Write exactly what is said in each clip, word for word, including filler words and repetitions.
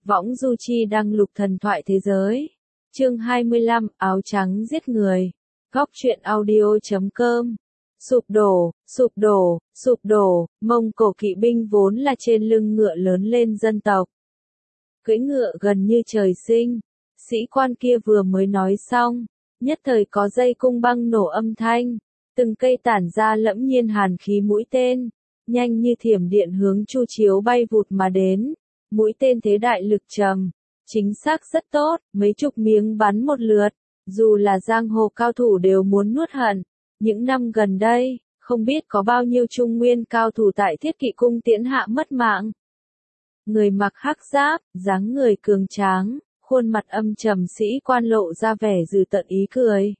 Võng Du Chi đăng lục thần thoại thế giới. Chương hai mươi lăm, áo trắng giết người. Góc truyện audio chấm com. Sụp đổ, sụp đổ, sụp đổ, Mông Cổ kỵ binh vốn là trên lưng ngựa lớn lên dân tộc. Cưỡi ngựa gần như trời sinh, sĩ quan kia vừa mới nói xong, nhất thời có dây cung băng nổ âm thanh, từng cây tản ra lẫm nhiên hàn khí mũi tên, nhanh như thiểm điện hướng Chu Chiếu bay vụt mà đến. Mũi tên thế đại lực trầm, chính xác rất tốt, mấy chục miếng bắn một lượt, dù là giang hồ cao thủ đều muốn nuốt hận. Những năm gần đây, không biết có bao nhiêu trung nguyên cao thủ tại Thiết Kỵ cung tiễn hạ mất mạng. Người mặc hắc giáp, dáng người cường tráng, khuôn mặt âm trầm sĩ quan lộ ra vẻ dừ tợn ý cười.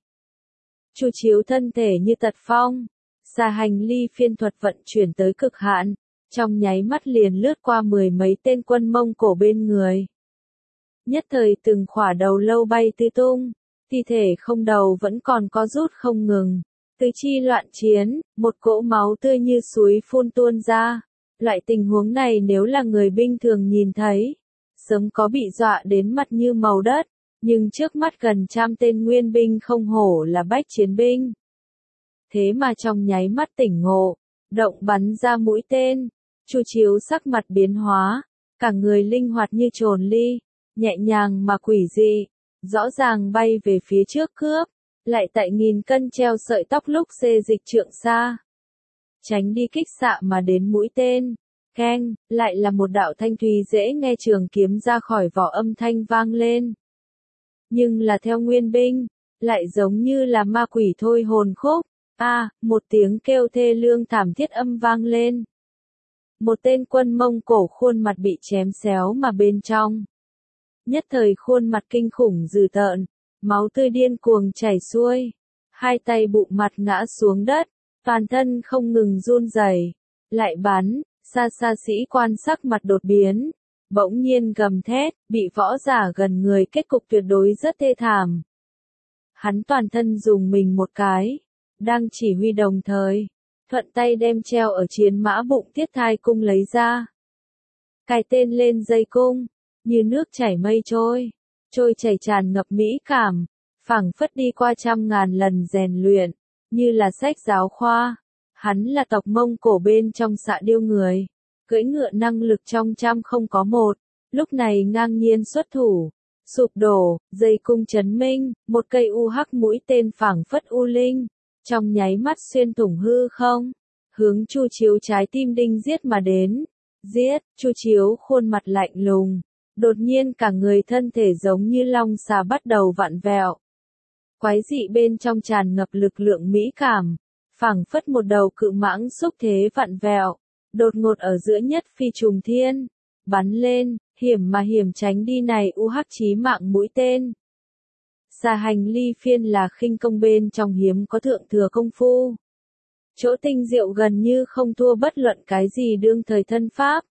Chu Chiếu thân thể như tật phong, xà hành ly phiên thuật vận chuyển tới cực hạn, trong nháy mắt liền lướt qua mười mấy tên quân Mông Cổ bên người. Nhất thời từng khỏa đầu lâu bay tứ tung, thi thể không đầu vẫn còn có rút không ngừng. Tứ chi loạn chiến, một cỗ máu tươi như suối phun tuôn ra. Loại tình huống này nếu là người bình thường nhìn thấy, sớm có bị dọa đến mặt như màu đất, nhưng trước mắt gần trăm tên nguyên binh không hổ là bách chiến binh. Thế mà trong nháy mắt tỉnh ngộ, động bắn ra mũi tên, Chu Chiếu sắc mặt biến hóa, cả người linh hoạt như chồn ly, nhẹ nhàng mà quỷ dị, rõ ràng bay về phía trước cướp, lại tại nghìn cân treo sợi tóc lúc xê dịch trượng xa. Tránh đi kích xạ mà đến mũi tên, keng, lại là một đạo thanh thùy dễ nghe trường kiếm ra khỏi vỏ âm thanh vang lên. Nhưng là theo nguyên binh, lại giống như là ma quỷ thôi hồn khúc, a, à, một tiếng kêu thê lương thảm thiết âm vang lên. Một tên quân Mông Cổ khuôn mặt bị chém xéo mà bên trong. Nhất thời khuôn mặt kinh khủng dữ tợn, máu tươi điên cuồng chảy xuôi, hai tay bụng mặt ngã xuống đất, toàn thân không ngừng run rẩy, lại bắn, xa xa sĩ quan sắc mặt đột biến, bỗng nhiên gầm thét, bị võ giả gần người kết cục tuyệt đối rất thê thảm. Hắn toàn thân dùng mình một cái, đang chỉ huy đồng thời, thuận tay đem treo ở chiến mã bụng Tiết Thai cung lấy ra. Cài tên lên dây cung, như nước chảy mây trôi, trôi chảy tràn ngập mỹ cảm, phảng phất đi qua trăm ngàn lần rèn luyện, như là sách giáo khoa. Hắn là tộc Mông Cổ bên trong Xạ Điêu người, cưỡi ngựa năng lực trong trăm không có một, lúc này ngang nhiên xuất thủ, sụp đổ, dây cung chấn minh, một cây u hắc mũi tên phảng phất u linh, trong nháy mắt xuyên thủng hư không, hướng Chu Chiếu trái tim đinh giết mà đến. Giết, Chu Chiếu khuôn mặt lạnh lùng, đột nhiên cả người thân thể giống như long xà bắt đầu vặn vẹo. Quái dị bên trong tràn ngập lực lượng mỹ cảm, phảng phất một đầu cự mãng xúc thế vặn vẹo, đột ngột ở giữa nhất phi trùng thiên, bắn lên, hiểm mà hiểm tránh đi này u hắc chí mạng mũi tên. Xà hành ly phiên là khinh công bên trong hiếm có thượng thừa công phu. Chỗ tinh diệu gần như không thua bất luận cái gì đương thời thân pháp.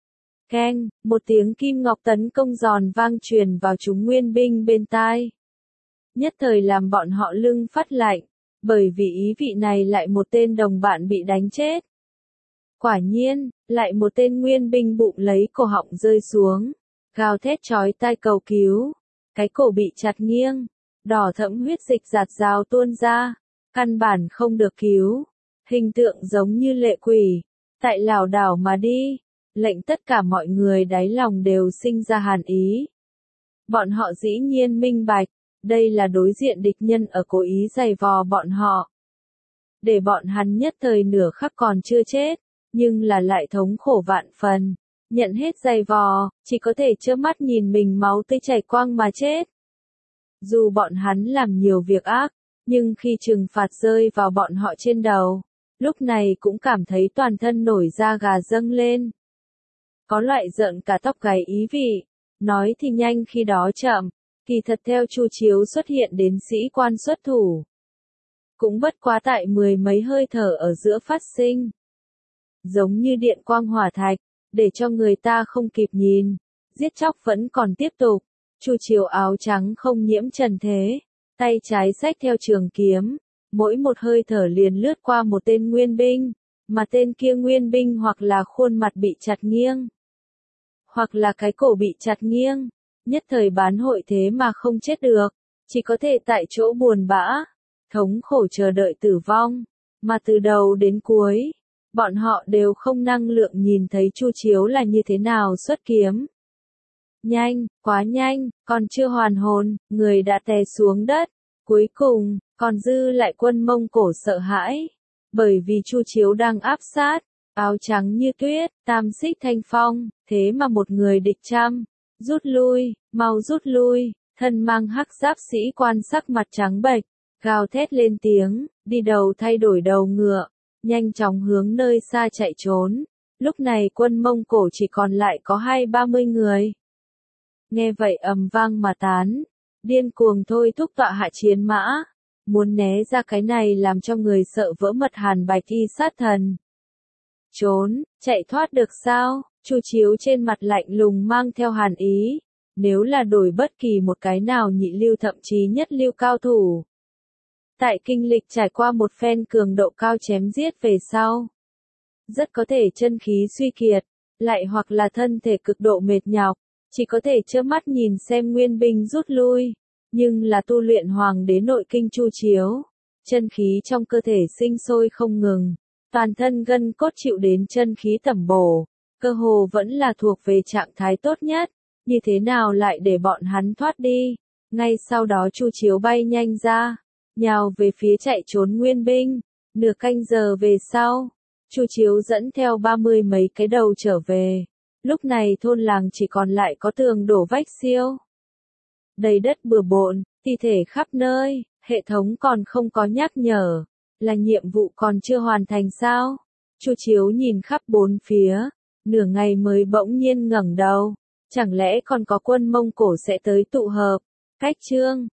Keng, một tiếng kim ngọc tấn công giòn vang truyền vào chúng nguyên binh bên tai. Nhất thời làm bọn họ lưng phát lạnh, bởi vì ý vị này lại một tên đồng bạn bị đánh chết. Quả nhiên, lại một tên nguyên binh bụng lấy cổ họng rơi xuống, gào thét chói tai cầu cứu, cái cổ bị chặt nghiêng, đỏ thẫm huyết dịch giạt rào tuôn ra, căn bản không được cứu, hình tượng giống như lệ quỷ, tại lảo đảo mà đi, lệnh tất cả mọi người đáy lòng đều sinh ra hàn ý. Bọn họ dĩ nhiên minh bạch, đây là đối diện địch nhân ở cố ý giày vò bọn họ. Để bọn hắn nhất thời nửa khắc còn chưa chết, nhưng là lại thống khổ vạn phần, nhận hết giày vò, chỉ có thể trơ mắt nhìn mình máu tươi chảy quang mà chết. Dù bọn hắn làm nhiều việc ác, nhưng khi trừng phạt rơi vào bọn họ trên đầu, lúc này cũng cảm thấy toàn thân nổi da gà dâng lên. Có loại giận cả tóc gáy ý vị, nói thì nhanh khi đó chậm, kỳ thật theo Chu Chiếu xuất hiện đến sĩ quan xuất thủ. Cũng bất quá tại mười mấy hơi thở ở giữa phát sinh. Giống như điện quang hỏa thạch, để cho người ta không kịp nhìn, giết chóc vẫn còn tiếp tục. Chu Chiếu áo trắng không nhiễm trần thế, tay trái xách theo trường kiếm, mỗi một hơi thở liền lướt qua một tên nguyên binh, mà tên kia nguyên binh hoặc là khuôn mặt bị chặt nghiêng, hoặc là cái cổ bị chặt nghiêng, nhất thời bán hội thế mà không chết được, chỉ có thể tại chỗ buồn bã, thống khổ chờ đợi tử vong, mà từ đầu đến cuối, bọn họ đều không năng lượng nhìn thấy Chu Chiếu là như thế nào xuất kiếm. Nhanh, quá nhanh, còn chưa hoàn hồn, người đã té xuống đất. Cuối cùng, còn dư lại quân Mông Cổ sợ hãi. Bởi vì Chu Chiếu đang áp sát, áo trắng như tuyết, tam xích thanh phong, thế mà một người địch trăm. Rút lui, mau rút lui, thân mang hắc giáp sĩ quan sắc mặt trắng bệch, gào thét lên tiếng, đi đầu thay đổi đầu ngựa, nhanh chóng hướng nơi xa chạy trốn. Lúc này quân Mông Cổ chỉ còn lại có hai ba mươi người. Nghe vậy ầm vang mà tán, điên cuồng thôi thúc tọa hạ chiến mã, muốn né ra cái này làm cho người sợ vỡ mật Hàn Bạch Y sát thần. Trốn, chạy thoát được sao? Chu Chiếu trên mặt lạnh lùng mang theo hàn ý, nếu là đổi bất kỳ một cái nào nhị lưu thậm chí nhất lưu cao thủ. Tại kinh lịch trải qua một phen cường độ cao chém giết về sau, rất có thể chân khí suy kiệt, lại hoặc là thân thể cực độ mệt nhọc, chỉ có thể trơ mắt nhìn xem nguyên binh rút lui, nhưng là tu luyện hoàng đế nội kinh Chu Chiếu, chân khí trong cơ thể sinh sôi không ngừng, toàn thân gân cốt chịu đến chân khí tẩm bổ, cơ hồ vẫn là thuộc về trạng thái tốt nhất, như thế nào lại để bọn hắn thoát đi. Ngay sau đó Chu Chiếu bay nhanh ra, nhào về phía chạy trốn nguyên binh, nửa canh giờ về sau, Chu Chiếu dẫn theo ba mươi mấy cái đầu trở về. Lúc này thôn làng chỉ còn lại có tường đổ vách siêu. Đầy đất bừa bộn, thi thể khắp nơi, hệ thống còn không có nhắc nhở, là nhiệm vụ còn chưa hoàn thành sao? Chu Chiếu nhìn khắp bốn phía, nửa ngày mới bỗng nhiên ngẩng đầu, chẳng lẽ còn có quân Mông Cổ sẽ tới tụ hợp? Cách chương